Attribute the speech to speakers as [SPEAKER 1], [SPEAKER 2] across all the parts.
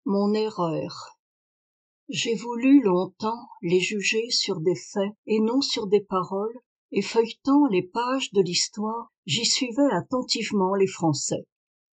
[SPEAKER 1] Mon erreur. J'ai voulu longtemps les juger sur des faits et non sur des paroles, et feuilletant les pages de l'histoire, j'y suivais attentivement les Français.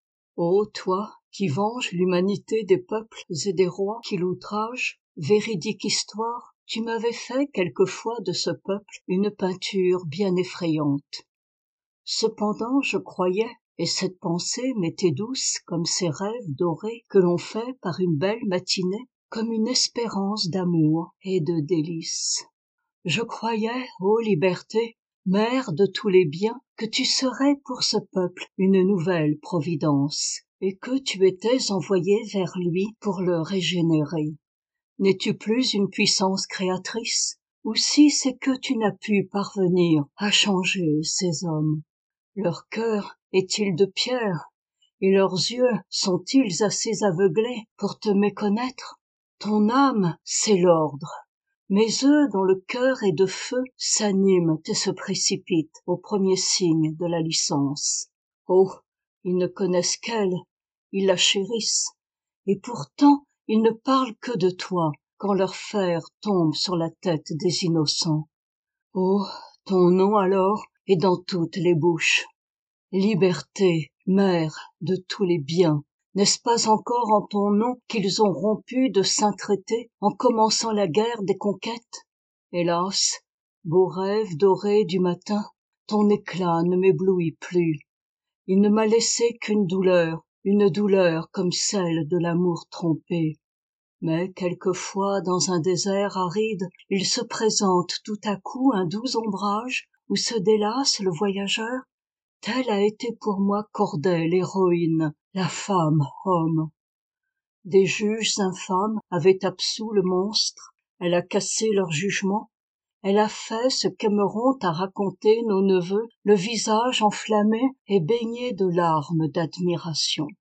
[SPEAKER 1] Ô toi, qui venges l'humanité des peuples et des rois qui l'outragent, véridique histoire, tu m'avais fait quelquefois de ce peuple une peinture bien effrayante. Cependant je croyais, et cette pensée m'était douce comme ces rêves dorés que l'on fait par une belle matinée, comme une espérance d'amour et de délices. Je croyais, ô liberté, mère de tous les biens, que tu serais pour ce peuple une nouvelle providence, et que tu étais envoyée vers lui pour le régénérer. N'es-tu plus une puissance créatrice? Ou si c'est que tu n'as pu parvenir à changer ces hommes? Leur cœur est-il de pierre, et leurs yeux sont-ils assez aveuglés pour te méconnaître? Ton âme, c'est l'ordre. Mes œufs dont le cœur est de feu s'animent et se précipitent au premier signe de la licence. Oh, ils ne connaissent qu'elle, ils la chérissent, et pourtant ils ne parlent que de toi quand leur fer tombe sur la tête des innocents. Oh, ton nom alors est dans toutes les bouches. Liberté, mère de tous les biens, n'est-ce pas encore en ton nom qu'ils ont rompu de saints traités en commençant la guerre des conquêtes? Hélas, beau rêve doré du matin, ton éclat ne m'éblouit plus. Il ne m'a laissé qu'une douleur comme celle de l'amour trompé. Mais quelquefois dans un désert aride, il se présente tout à coup un doux ombrage où se délasse le voyageur. Telle a été pour moi Corday, l'héroïne, la femme homme. Des juges infâmes avaient absous le monstre, elle a cassé leur jugement, elle a fait ce qu'aimeront à raconter nos neveux, le visage enflammé et baigné de larmes d'admiration.